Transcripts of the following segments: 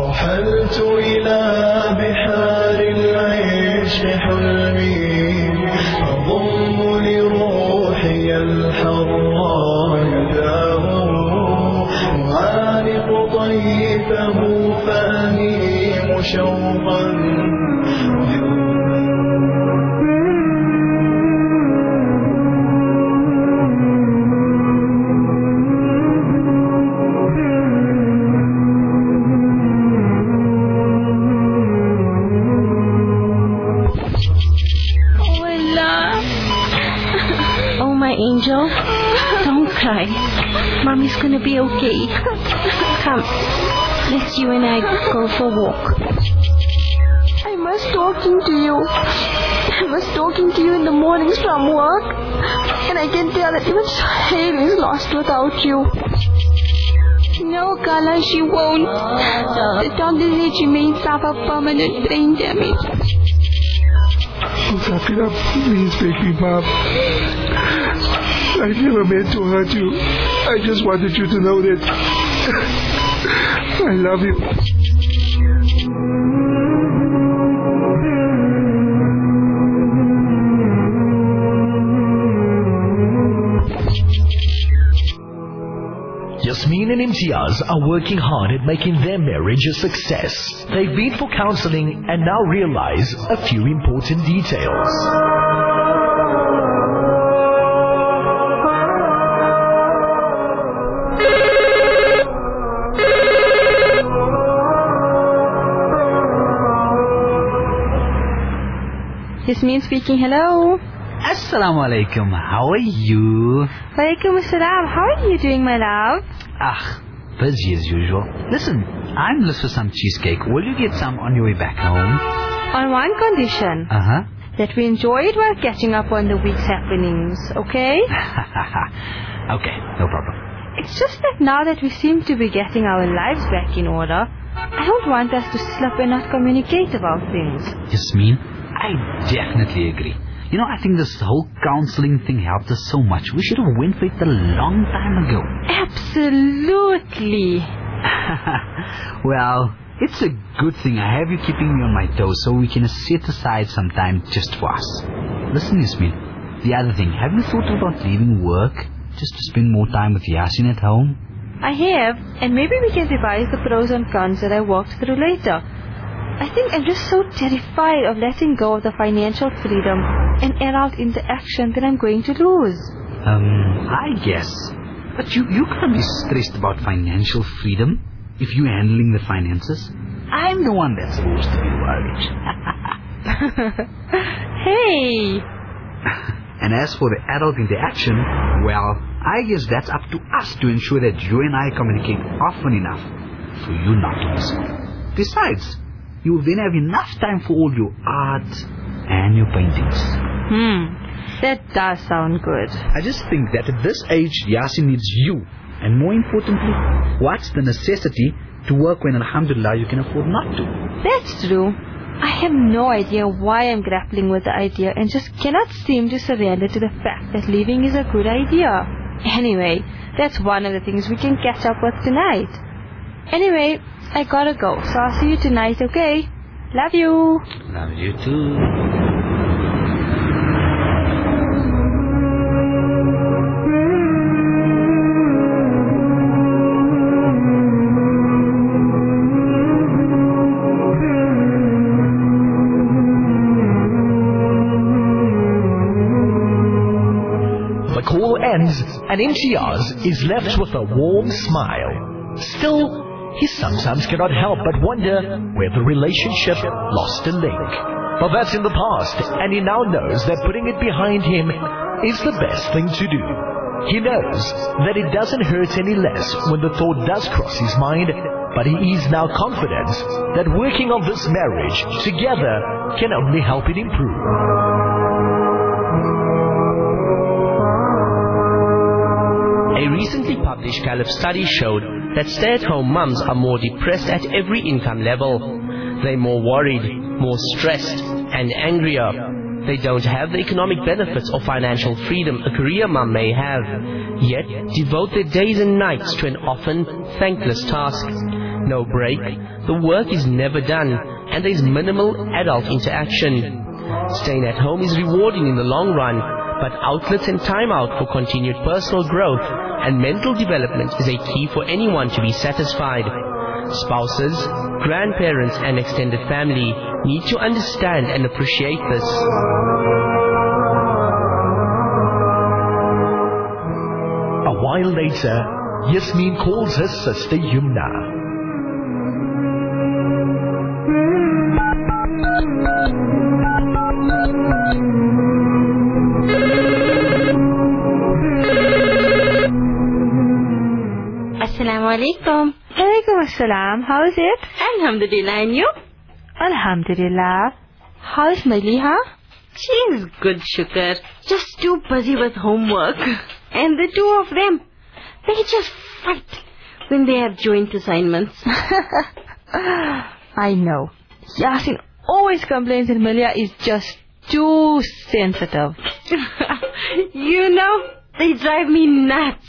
رحلت إلى بحار العشق حلمي أضم لروحي الحراء يداه أعانق طيفه فأنيم شوقا Angel, don't cry. Mommy's gonna be okay. Come, let's you and I go for a walk. I was talking to you. I was talking to you in the mornings from work. And I can tell that even Shahir is lost without you. No, Kala, she won't. The doctor said she may suffer permanent brain damage. Oh, Safira, please take me, Mom. I never meant to hurt you. I just wanted you to know that I love you. Yasmin and Imtiaz are working hard at making their marriage a success. They've been for counseling and now realize a few important details. Yasmin speaking, hello. Assalamu alaikum, how are you? Walaikum assalam, how are you doing, my love? Busy as usual. Listen, I'm list for some cheesecake. Will you get some on your way back home? On one condition. That we enjoy it while catching up on the week's happenings, okay? Okay, no problem. It's just that now that we seem to be getting our lives back in order, I don't want us to slip and not communicate about things. Yasmin, I definitely agree. You know, I think this whole counseling thing helped us so much. We should have went for it a long time ago. Absolutely. Well, it's a good thing I have you keeping me on my toes so we can set aside some time just for us. Listen, Yasmin, the other thing, have you thought about leaving work just to spend more time with Yasin at home? I have, and maybe we can revise the pros and cons that I walked through later. I think I'm just so terrified of letting go of the financial freedom and adult interaction that I'm going to lose. I guess. But you can't be stressed about financial freedom if you're handling the finances. I'm the one that's supposed to be worried. Hey! And as for the adult interaction, well, I guess that's up to us to ensure that you and I communicate often enough for you not to miss it. Besides, you will then have enough time for all your art and your paintings. That does sound good. I just think that at this age, Yasin needs you. And more importantly, what's the necessity to work when, alhamdulillah, you can afford not to? That's true. I have no idea why I'm grappling with the idea and just cannot seem to surrender to the fact that leaving is a good idea. Anyway, that's one of the things we can catch up with tonight. Anyway, I gotta go, so I'll see you tonight, okay? Love you. Love you too. The call ends and Imtiaz is left with a warm smile. Still, he sometimes cannot help but wonder where the relationship lost a link. But that's in the past, and he now knows that putting it behind him is the best thing to do. He knows that it doesn't hurt any less when the thought does cross his mind, but he is now confident that working on this marriage together can only help it improve. A recently published Gallup study showed that stay-at-home mums are more depressed at every income level. They're more worried, more stressed, and angrier. They don't have the economic benefits of financial freedom a career mum may have, yet devote their days and nights to an often thankless task. no break, the work is never done and there is minimal adult interaction. Staying at home is rewarding in the long run, but outlets and time out for continued personal growth and mental development is a key for anyone to be satisfied. Spouses, grandparents and extended family need to understand and appreciate this. A while later, Yasmin calls her sister Yumna. Assalamu alaikum. Alaikum assalam. How is it? Alhamdulillah, and you? Alhamdulillah. How's Maliha? She's good, Shukr. Just too busy with homework. And the two of them, they just fight when they have joint assignments. I know. Yasin always complains that Malia is just too sensitive. You know, they drive me nuts.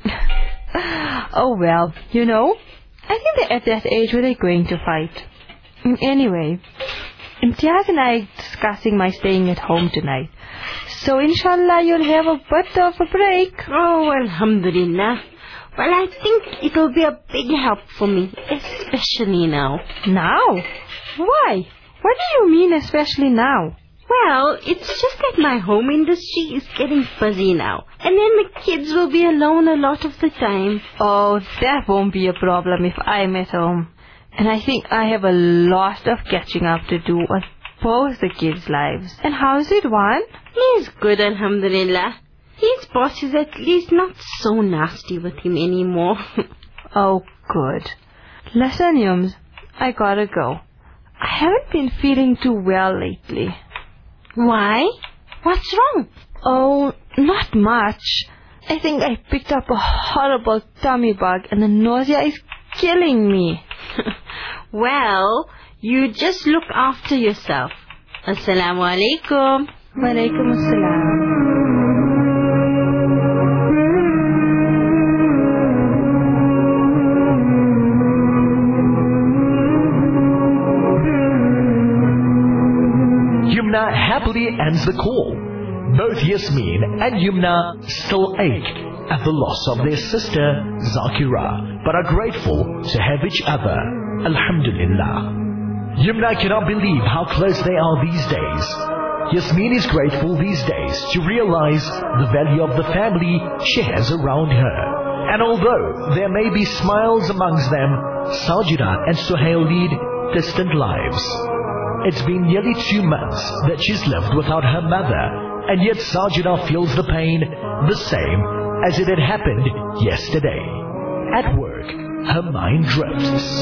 Oh well, you know, I think they're at that age where they're going to fight. Anyway, Imtiaz and I are discussing my staying at home tonight. So inshallah you'll have a bit of a break. Oh, alhamdulillah. Well, I think it'll be a big help for me, especially now. Now? Why? What do you mean especially now? Well, it's just that my home industry is getting busy now. And then the kids will be alone a lot of the time. Oh, that won't be a problem if I'm at home. And I think I have a lot of catching up to do on both the kids' lives. And how's it, Juan? He's good, alhamdulillah. His boss is at least not so nasty with him anymore. Oh, good. Listen, Yums, I gotta go. I haven't been feeling too well lately. Why? What's wrong? Oh, not much. I think I picked up a horrible tummy bug and the nausea is killing me. Well, you just look after yourself. Assalamu alaikum. Wa alaikum assalam. Yumna happily ends the call. Both Yasmin and Yumna still ache at the loss of their sister Zakira, but are grateful to have each other. Alhamdulillah. Yumna cannot believe how close they are these days. Yasmin is grateful these days to realize the value of the family she has around her. And although there may be smiles amongst them, Sajida and Suhail lead distant lives. It's been nearly 2 months that she's lived without her mother, and yet Sajida feels the pain the same as it had happened yesterday. At work, her mind drifts.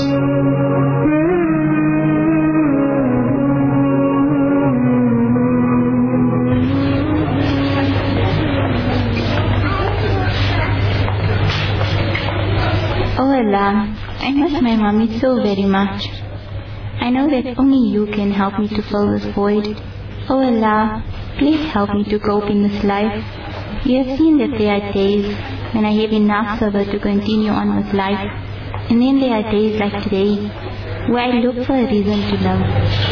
Oh Allah, I miss my mommy so very much. I know that only you can help me to fill this void. Oh Allah, please help me to cope in this life. You have seen that there are days when I have enough sabr to continue on with life. And then there are days like today where I look for a reason to love.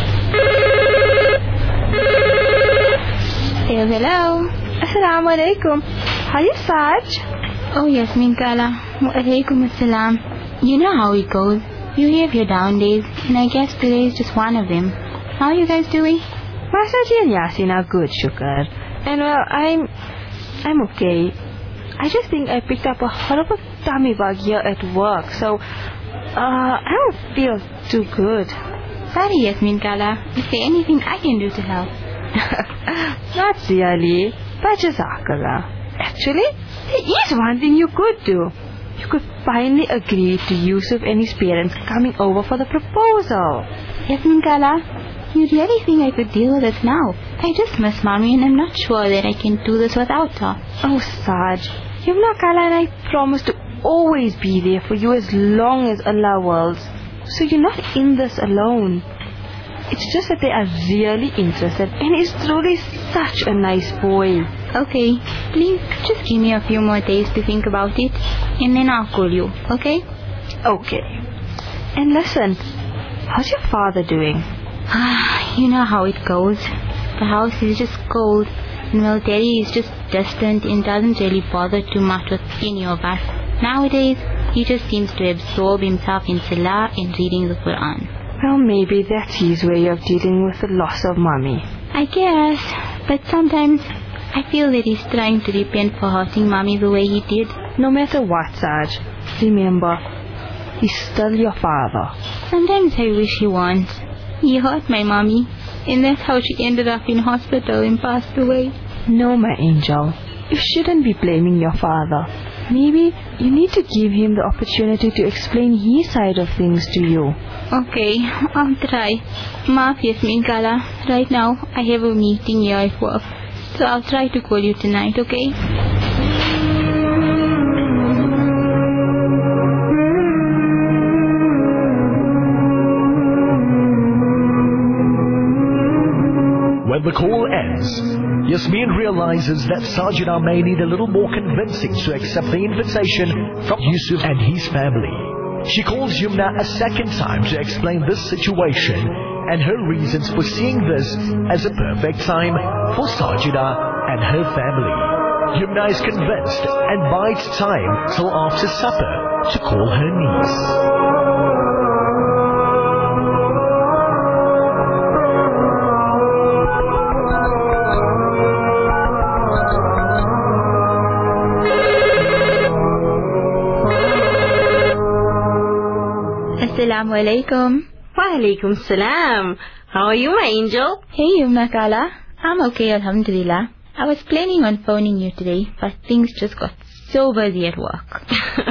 Hello. Assalamu alaikum. How are you, Saj? Oh, Yasmin Kala. Wa alaikum assalam. You know how it goes. You have your down days, and I guess today is just one of them. How are you guys doing? Masaji and Yasin are good, Shukr. And well, I'm okay. I just think I picked up a horrible tummy bug here at work, so I don't feel too good. Sorry, Yasmin Kala. Is there anything I can do to help? Not really, but Jazakallah. Actually, there is one thing you could do. You could finally agree to Yusuf and his parents coming over for the proposal. Yasmin Kala, you really think I could deal with it now? I just miss Mommy and I'm not sure that I can do this without her. Oh, Saj, Yumna Kala and I promise to always be there for you as long as Allah wills. So you're not in this alone. It's just that they are really interested and he's truly such a nice boy. Okay, please just give me a few more days to think about it and then I'll call you, okay? Okay. And listen, how's your father doing? You know how it goes. The house is just cold. And well, Daddy is just distant and doesn't really bother too much with any of us. Nowadays, he just seems to absorb himself in Salah and reading the Quran. Well, maybe that's his way of dealing with the loss of Mommy. I guess. But sometimes I feel that he's trying to repent for hurting Mommy the way he did. No matter what, Saj, remember, he's still your father. Sometimes I wish he weren't. He hurt my Mommy, and that's how she ended up in hospital and passed away. No, my angel. You shouldn't be blaming your father. Maybe you need to give him the opportunity to explain his side of things to you. Okay, I'll try. Maaf, Yasmin Kala. Right now, I have a meeting here at work. So I'll try to call you tonight, okay? When the call ends, Yasmin realizes that Sajida may need a little more convincing to accept the invitation from Yusuf and his family. She calls Yumna a second time to explain this situation and her reasons for seeing this as a perfect time for Sajida and her family. Yumna is convinced and bides time till after supper to call her niece. Assalamu alaikum. Wa alaikum salam. How are you, my angel? Hey, Yumna Kala. I'm okay, alhamdulillah. I was planning on phoning you today, but things just got so busy at work.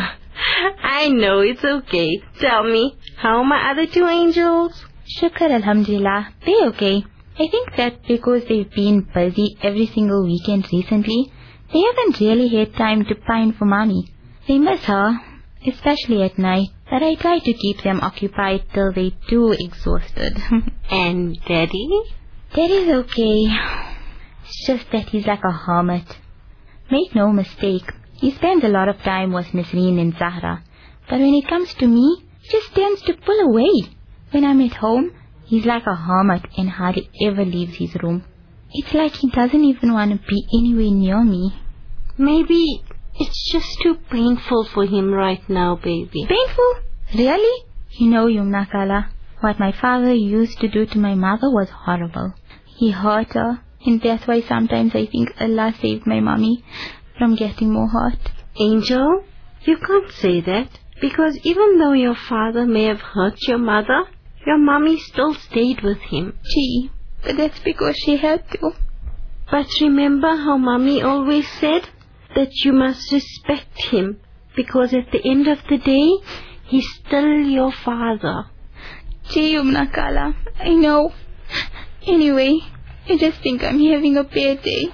I know, it's okay. Tell me, how are my other two angels? Shukr, alhamdulillah. They're okay. I think that because they've been busy every single weekend recently, they haven't really had time to pine for Mommy. They miss her, especially at night. But I try to keep them occupied till they're too exhausted. And Daddy? Daddy's okay. It's just that he's like a hermit. Make no mistake, he spends a lot of time with Nisreen and Zahra. But when it comes to me, he just tends to pull away. When I'm at home, he's like a hermit and hardly ever leaves his room. It's like he doesn't even want to be anywhere near me. Maybe it's just too painful for him right now, baby. Painful? Really? You know, Yumna Kala, what my father used to do to my mother was horrible. He hurt her, and that's why sometimes I think Allah saved my mommy from getting more hurt. Angel, you can't say that, because even though your father may have hurt your mother, your mommy still stayed with him. Gee, but that's because she had to. But remember how mommy always said that you must respect him, because at the end of the day, he's still your father. Gee, Yumna Kala, I know. Anyway, I just think I'm having a bad day.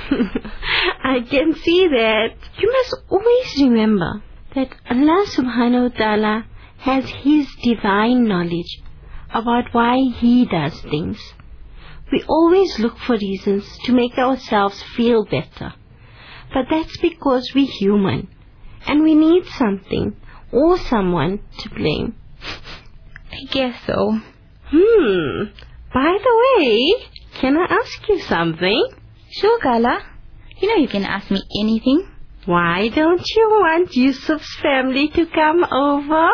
I can see that. You must always remember that Allah subhanahu wa ta'ala has his divine knowledge about why he does things. We always look for reasons to make ourselves feel better. But that's because we're human, and we need something or someone to blame. I guess so. By the way, can I ask you something? Sure, Kala. You know you can ask me anything. Why don't you want Yusuf's family to come over?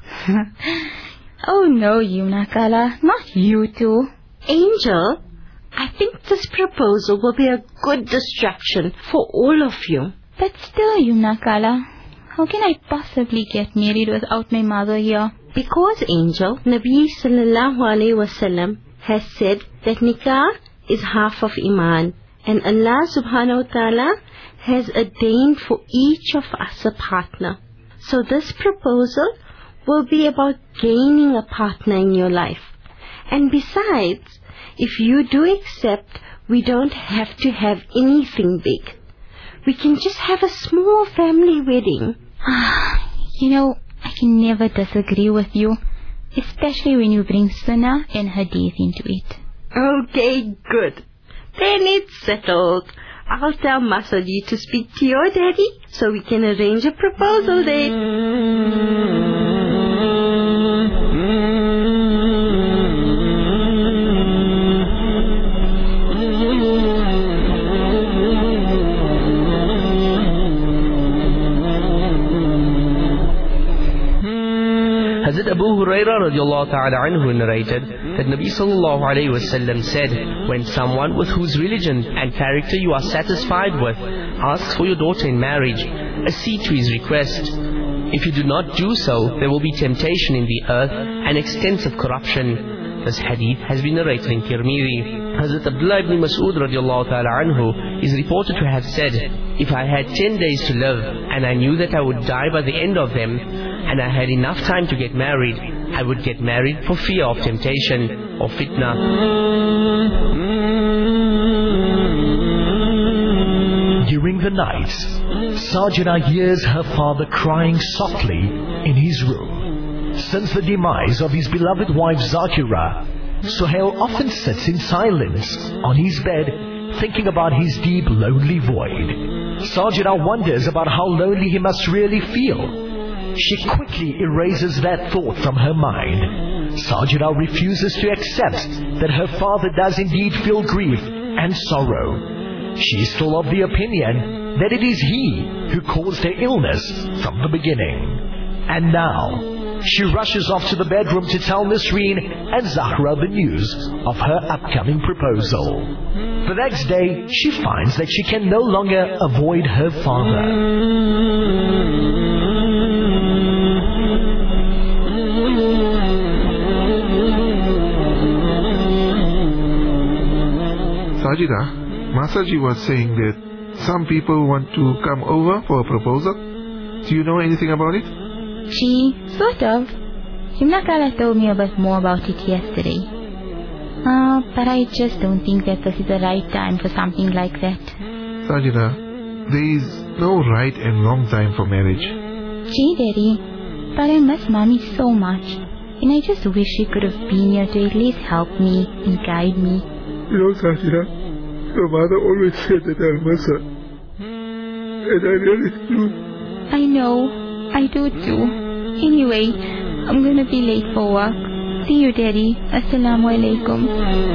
Oh no, Yumna Kala, not you two. Angel, I think this proposal will be a good distraction for all of you. But still, Yumna Kala, how can I possibly get married without my mother here? Because, Angel, Nabi sallallahu alayhi wasallam has said that nikah is half of iman, and Allah subhanahu wa ta'ala has ordained for each of us a partner. So this proposal will be about gaining a partner in your life. And besides, if you do accept, we don't have to have anything big. We can just have a small family wedding. You know, I can never disagree with you, especially when you bring Sunnah and Hadith into it. Okay, good. Then it's settled. I'll tell Masaji to speak to your daddy so we can arrange a proposal date. Hazrat Abu Hurairah radiallahu ta'ala anhu narrated that Nabi sallallahu alayhi wasallam said, when someone with whose religion and character you are satisfied with asks for your daughter in marriage, accede to his request. If you do not do so, there will be temptation in the earth and extensive corruption. This hadith has been narrated in Tirmidhi. Hazrat Abdullah ibn Mas'ud radiallahu ta'ala anhu is reported to have said, if I had 10 days to live and I knew that I would die by the end of them, and I had enough time to get married, I would get married for fear of temptation or fitna. During the night, Sajida hears her father crying softly in his room. Since the demise of his beloved wife Zakira, Suhail often sits in silence on his bed, thinking about his deep, lonely void. Sajida wonders about how lonely he must really feel. She quickly erases that thought from her mind. Sajida refuses to accept that her father does indeed feel grief and sorrow. She is still of the opinion that it is he who caused her illness from the beginning. And now, she rushes off to the bedroom to tell Nisreen and Zahra the news of her upcoming proposal. The next day, she finds that she can no longer avoid her father. Sajida, Masaji was saying that some people want to come over for a proposal. Do you know anything about it? Sort of. Himna Kala told me more about it yesterday. But I just don't think that this is the right time for something like that. Sajida, there is no right and wrong time for marriage. Daddy, but I miss Mommy so much. And I just wish she could have been here to at least help me and guide me. You know, Sajida, your mother always said that I'll miss her. And I really do. I know. I do too. Anyway, I'm gonna be late for work. See you, Daddy. Assalamu alaikum.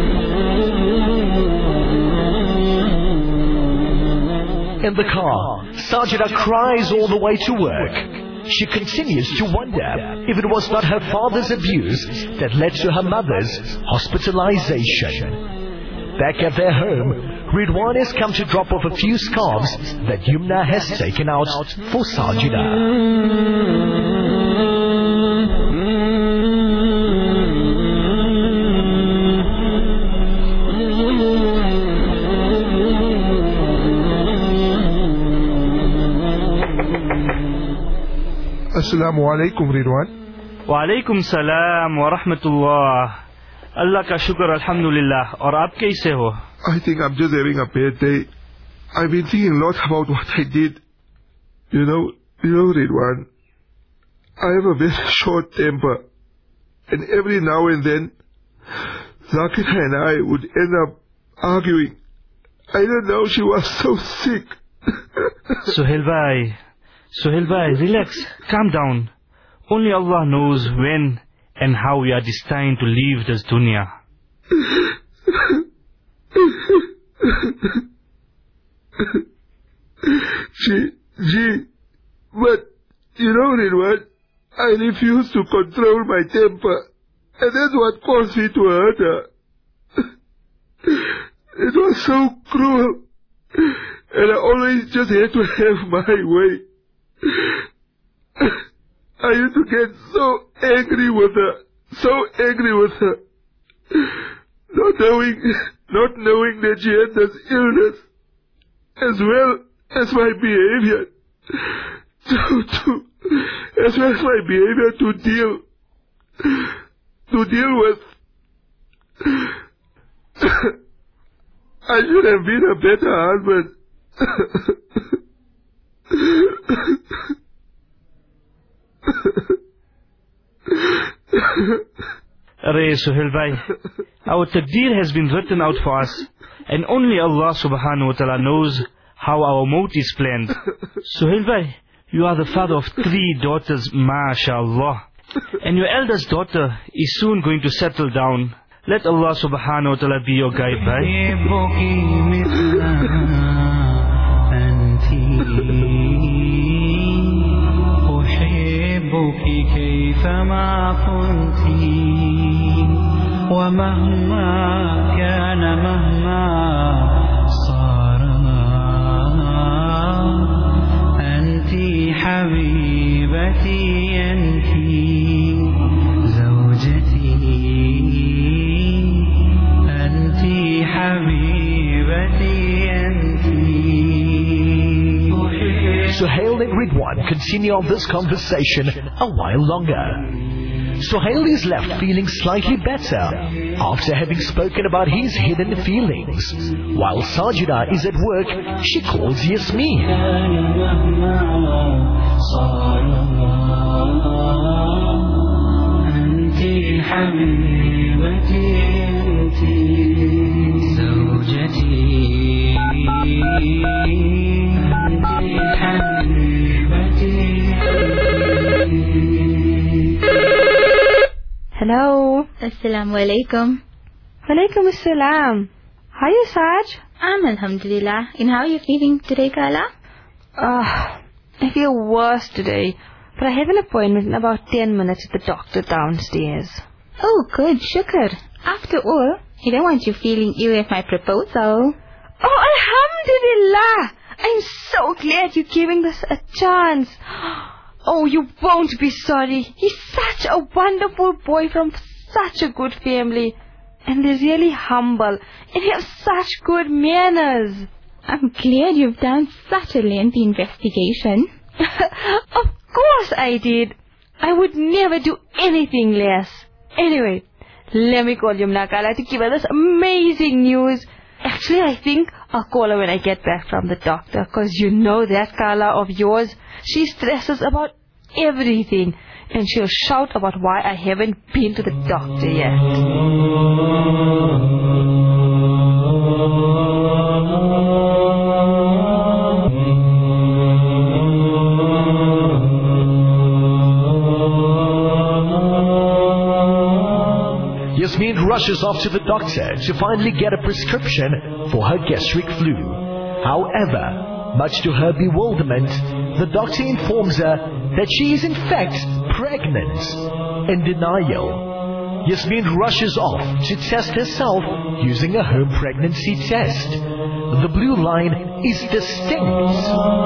In the car, Sajida cries all the way to work. She continues to wonder if it was not her father's abuse that led to her mother's hospitalization. Back at their home, Ridwan has come to drop off a few scarves that Yumna has taken out for Sajida. Assalamu alaikum, Ridwan. Wa alaikum salam wa rahmatullah. Allah ka shukr, alhamdulillah. Aur aap kaise ho? I think I'm just having a bad day. I've been thinking a lot about what I did. You know, Ridwan, I have a very short temper. And every now and then, Zakira and I would end up arguing. I don't know, she was so sick. Suhail bhai, relax, calm down. Only Allah knows when and how we are destined to leave this dunya. But, you know, Ridwan, I refuse to control my temper. And that's what caused me to hurt her. It was so cruel. And I always just had to have my way. I used to get so angry with her. Not knowing that she had this illness, as well as my behavior, as well as my behavior to deal with. I should have been a better husband. Arey Suhail bhai, our taqdeer has been written out for us, and only Allah subhanahu wa ta'ala knows how our maut is planned. Suhail bhai, you are the father of 3 daughters, mashallah, and your eldest daughter is soon going to settle down. Let Allah subhanahu wa ta'ala be your guide, bhai. أحبك كيفما كنت ومهما كان مهما صار أنت حبيبتي أنت زوجتي أنت حبيبتي أنت. Suhail and Ridwan continue on this conversation a while longer. Suhail is left feeling slightly better after having spoken about his hidden feelings. While Sajida is at work, she calls Yasmin. Hello. Assalamu alaikum. Walaikum assalam. How are you, Saj? I'm alhamdulillah. And how are you feeling today, Kala? I feel worse today, but I have an appointment in about 10 minutes at the doctor downstairs. Oh, good, shukr. After all, I don't want you feeling ill at my proposal. Oh, alhamdulillah. I'm so glad you're giving this a chance. Oh, you won't be sorry. He's such a wonderful boy from such a good family. And they're really humble. And he has such good manners. I'm glad you've done such a lengthy investigation. Of course I did. I would never do anything less. Anyway, let me call Yumna Kala to give her this amazing news. Actually, I think I'll call her when I get back from the doctor, because you know that Kala of yours, she stresses about everything, and she'll shout about why I haven't been to the doctor yet. Yasmin rushes off to the doctor to finally get a prescription for her gastric flu. However, much to her bewilderment, the doctor informs her that she is in fact pregnant. In denial, Yasmin rushes off to test herself using a home pregnancy test. The blue line is distinct.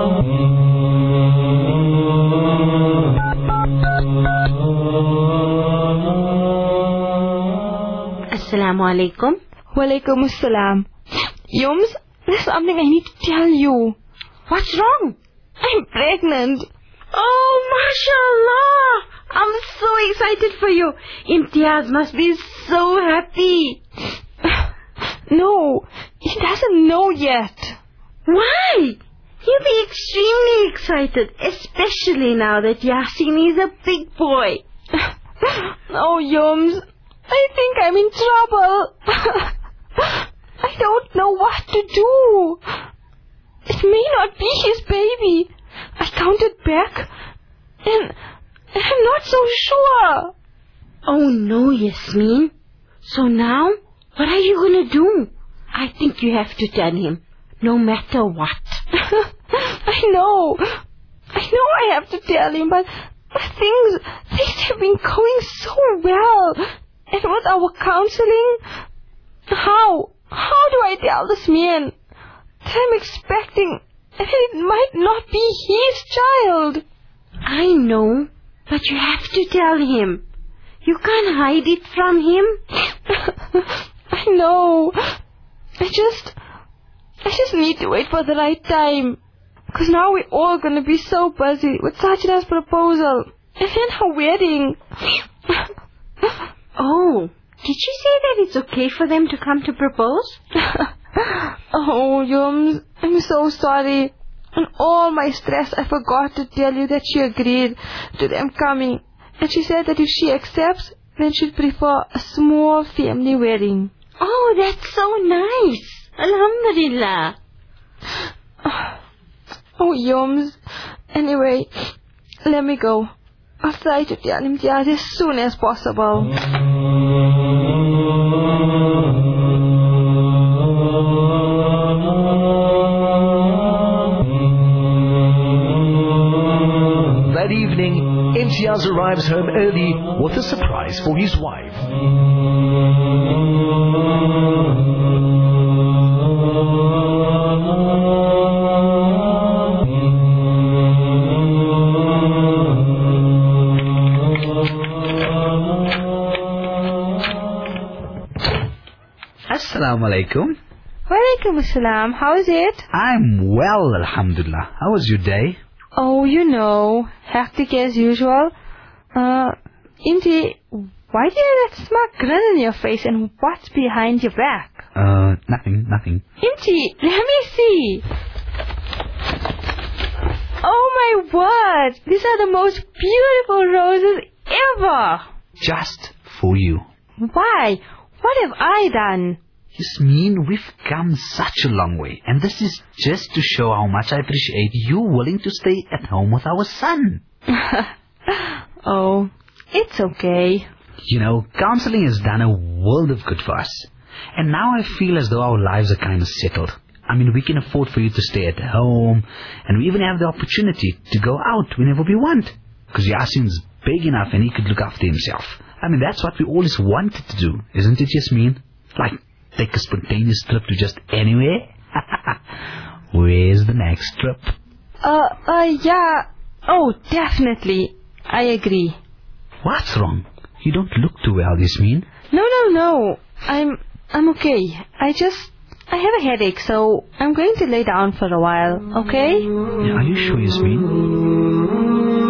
Assalamu alaikum. Walaikum assalam. Yums, there's something I need to tell you. What's wrong? I'm pregnant. Oh, mashallah. I'm so excited for you. Imtiaz must be so happy. No, he doesn't know yet. Why? He'll be extremely excited, especially now that Yasin is a big boy. Oh, Yums, I think I'm in trouble. I don't know what to do. It may not be his baby. I counted back, and I'm not so sure. Oh no, Yasmin. So now, what are you going to do? I think you have to tell him, no matter what. I know I have to tell him, but things have been going so well. And with our counseling, how do I tell this man that I'm expecting, and it might not be his child? I know, but you have to tell him. You can't hide it from him. I know. I just need to wait for the right time. Because now we're all going to be so busy with Sajida's proposal. And then her wedding. Oh, did she say that it's okay for them to come to propose? Oh, Yums, I'm so sorry. In all my stress, I forgot to tell you that she agreed to them coming. And she said that if she accepts, then she'd prefer a small family wedding. Oh, that's so nice. Alhamdulillah. Oh, Yums. Anyway, let me go. I'll try to tell him as soon as possible. That evening, Imtiaz arrives home early with a surprise for his wife. Assalamu alaikum. Walaikum assalam. How is it? I'm well, alhamdulillah. How was your day? Oh, you know, hectic as usual. Inti, why do you have that smart grin on your face and what's behind your back? Nothing. Inti, let me see. Oh my word, these are the most beautiful roses ever. Just for you. Why? What have I done? Yasmeen, we've come such a long way, and this is just to show how much I appreciate you willing to stay at home with our son. Oh, it's okay. You know, counseling has done a world of good for us. And now I feel as though our lives are kind of settled. I mean, we can afford for you to stay at home, and we even have the opportunity to go out whenever we want. Because Yasin's big enough and he could look after himself. I mean, that's what we always wanted to do, isn't it, Yasmeen? Like, take a spontaneous trip to just anywhere? Where's the next trip? Yeah. Oh, definitely. I agree. What's wrong? You don't look too well, Yasmeen. No. I'm okay. I have a headache, so I'm going to lay down for a while, okay? Yeah, are you sure, Yasmeen?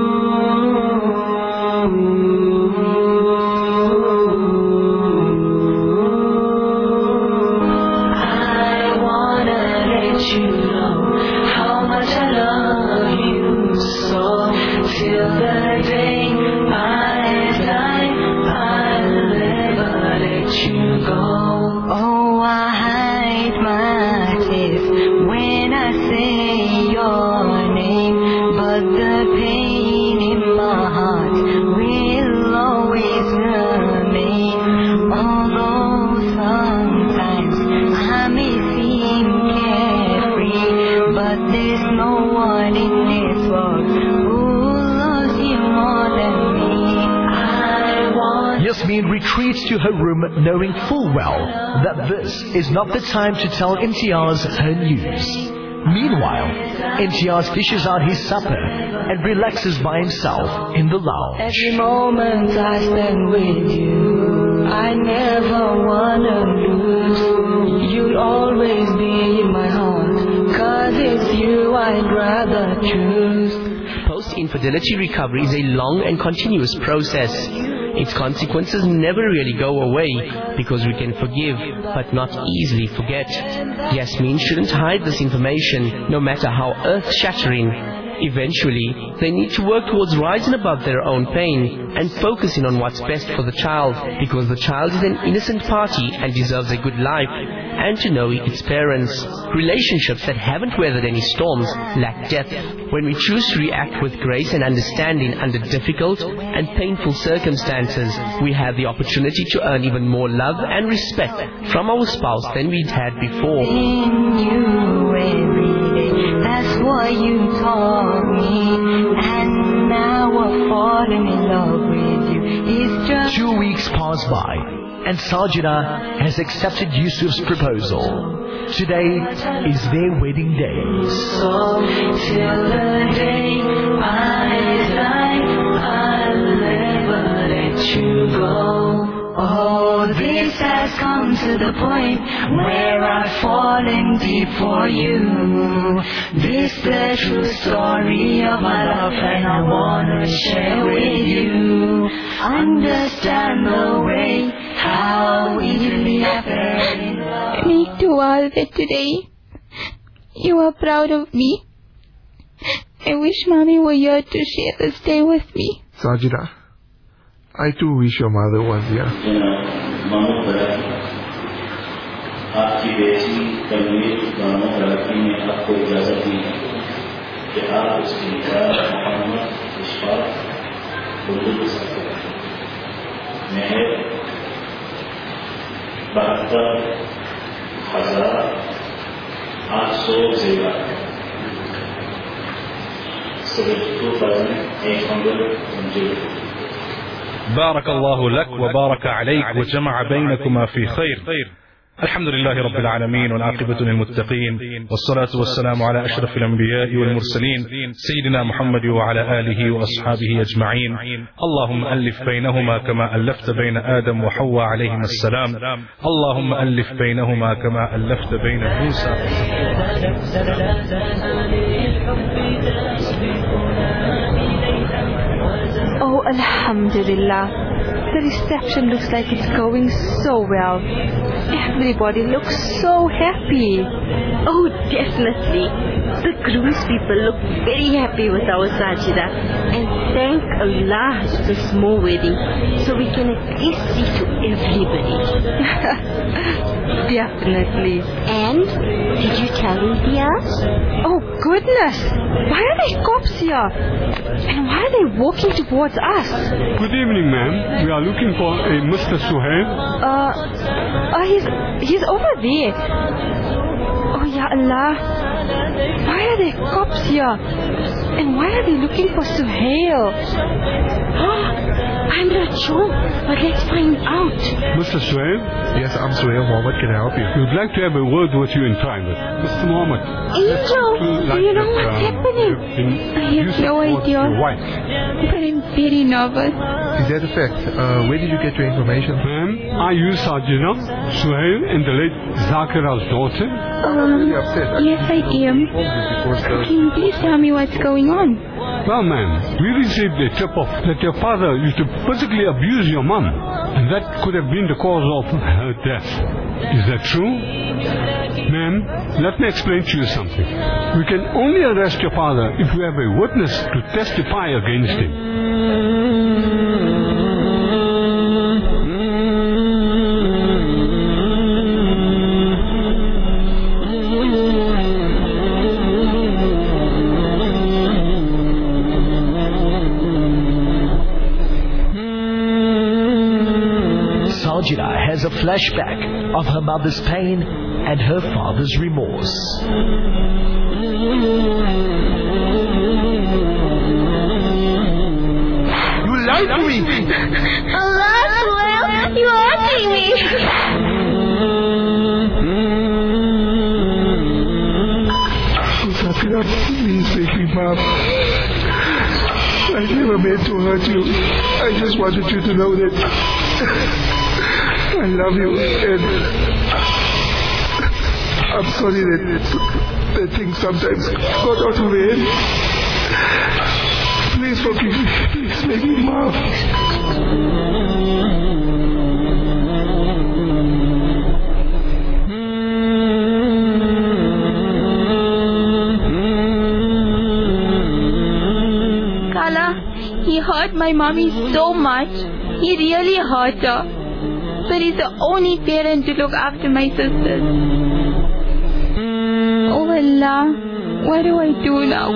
Yasmeen retreats to her room knowing full well that this is not the time to tell Imtiaz her news. Meanwhile, Imtiaz fishes out his supper and relaxes by himself in the lounge. Every moment I spend with you, I never wanna lose. You'll always be in my heart, 'cause it's you I'd rather choose. Post-infidelity recovery is a long and continuous process. Its consequences never really go away because we can forgive but not easily forget. Yasmeen shouldn't hide this information, no matter how earth-shattering. Eventually, they need to work towards rising above their own pain and focusing on what's best for the child, because the child is an innocent party and deserves a good life and to know its parents. Relationships that haven't weathered any storms lack depth. When we choose to react with grace and understanding under difficult and painful circumstances, we have the opportunity to earn even more love and respect from our spouse than we'd had before. That's what you taught me, and now I've fallen in love with you. It's just 2 weeks pass by, and Sajida has accepted Yusuf's proposal. Today is their wedding day. so till the day I die, I'll never let you go. Oh, this has come to the point where I've fallen deep for you. This the true story of my love, and I wanna share with you. Understand the way how easily I fell in love. Make dua that today you are proud of me. I wish Mommy were here to share this day with me. Sajida, I too wish your mother was here. आपकी बेटी तनवीर बानो तरक्की ने आपको इजाजत दी कि आप उसकी निकाह मोहम्मद इशफाक बुलबुल के साथ करें। मैं 72,800 जेवर 72,800 मंजूर بارك الله لك وبارك عليك وجمع بينكما في خير. الحمد لله رب العالمين والعاقبة للمتقين والصلاة والسلام على أشرف الأنبياء والمرسلين سيدنا محمد وعلى آله وأصحابه أجمعين. اللهم ألف بينهما كما ألفت بين آدم وحواء عليهما السلام. اللهم ألف بينهما كما ألفت بين موسى. Oh, Alhamdulillah. The reception looks like it's going so well. Everybody looks so happy. Oh, definitely. The groom's people look very happy with our Sajida. And thank Allah it's a small wedding, so we can at least see to everybody. Definitely. And did you tell him, Diaz? Oh, goodness. Why are there cops here? And why are they walking towards us? Good evening, ma'am. We are looking for a Mr. Suhail. He's over there. Oh, Ya Allah. Why are there cops here? And why are they looking for Suhail? I'm not sure, but let's find out. Mr. Suhail? Yes, I'm Suhail Mohammed. Can I help you? We'd like to have a word with you in private. Mr. Mohammed. Angel, do you know what's happening? I have no idea. But I'm very nervous. Is that a fact? Where did you get your information? Ma'am, are you Sajida, Suhail and the late Zakira's daughter? Yes, I am. Can you please tell me what's going on? Well, ma'am, we received a tip-off that your father used to physically abuse your mum, and that could have been the cause of her death. Is that true? Ma'am, let me explain to you something. We can only arrest your father if we have a witness to testify against him. Sajida has a flashback of her mother's pain and her father's remorse. You lied to me! Allah, Suhail, you're hurting me! Zakira, please take me, Mom. I never meant to hurt you. I just wanted you to know that I love you, and I'm sorry that things sometimes got out of hand. Please forgive me. Please make me laugh. Kala, he hurt my mommy so much. He really hurt her. But he's the only parent to look after my sisters. Oh Allah, what do I do now?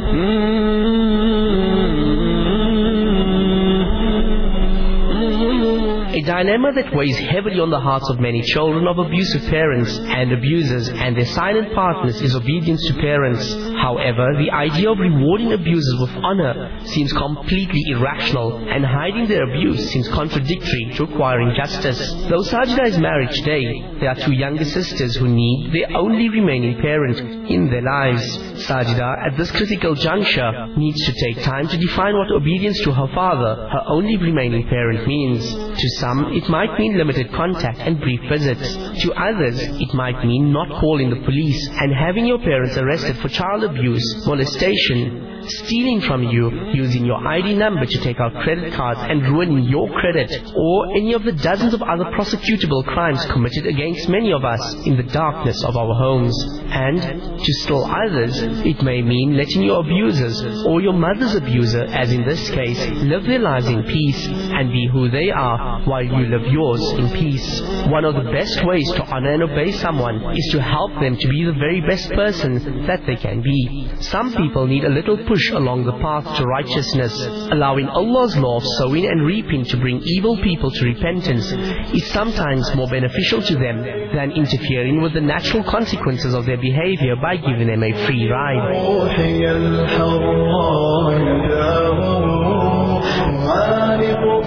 A dilemma that weighs heavily on the hearts of many children of abusive parents and abusers and their silent partners is obedience to parents. However, the idea of rewarding abusers with honor seems completely irrational, and hiding their abuse seems contradictory to acquiring justice. Though Sajida is married today, there are two younger sisters who need their only remaining parent in their lives. Sajida, at this critical juncture, needs to take time to define what obedience to her father, her only remaining parent, means. To some, it might mean limited contact and brief visits. To others, it might mean not calling the police and having your parents arrested for child abuse, molestation, stealing from you, using your ID number to take out credit cards and ruining your credit, or any of the dozens of other prosecutable crimes committed against many of us in the darkness of our homes. And to still others, it may mean letting your abusers or your mother's abuser, as in this case, live their lives in peace and be who they are while you live yours in peace. One of the best ways to honor and obey someone is to help them to be the very best person that they can be. Some people need a little push along the path to righteousness. Allowing Allah's law of sowing and reaping to bring evil people to repentance is sometimes more beneficial to them than interfering with the natural consequences of their behavior by giving them a free ride.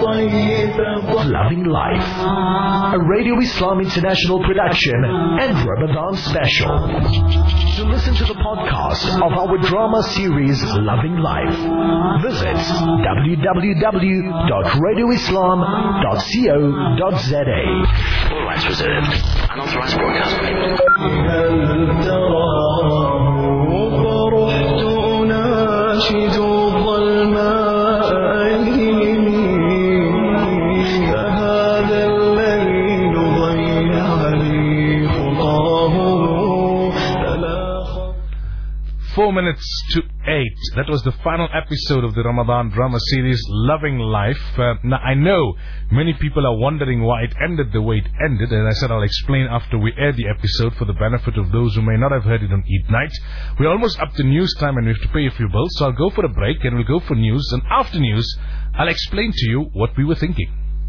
Loving Life, a Radio Islam International production and Ramadan special. To listen to the podcast of our drama series Loving Life, visit www.radioislam.co.za. All rights reserved. Unauthorized broadcast payment. Minutes to 8. That was the final episode of the Ramadan drama series Loving Life. Now I know many people are wondering why it ended the way it ended, and I said I'll explain after we air the episode for the benefit of those who may not have heard it on Eid night. We're almost up to news time and we have to pay a few bills, so I'll go for a break and we'll go for news, and after news I'll explain to you what we were thinking.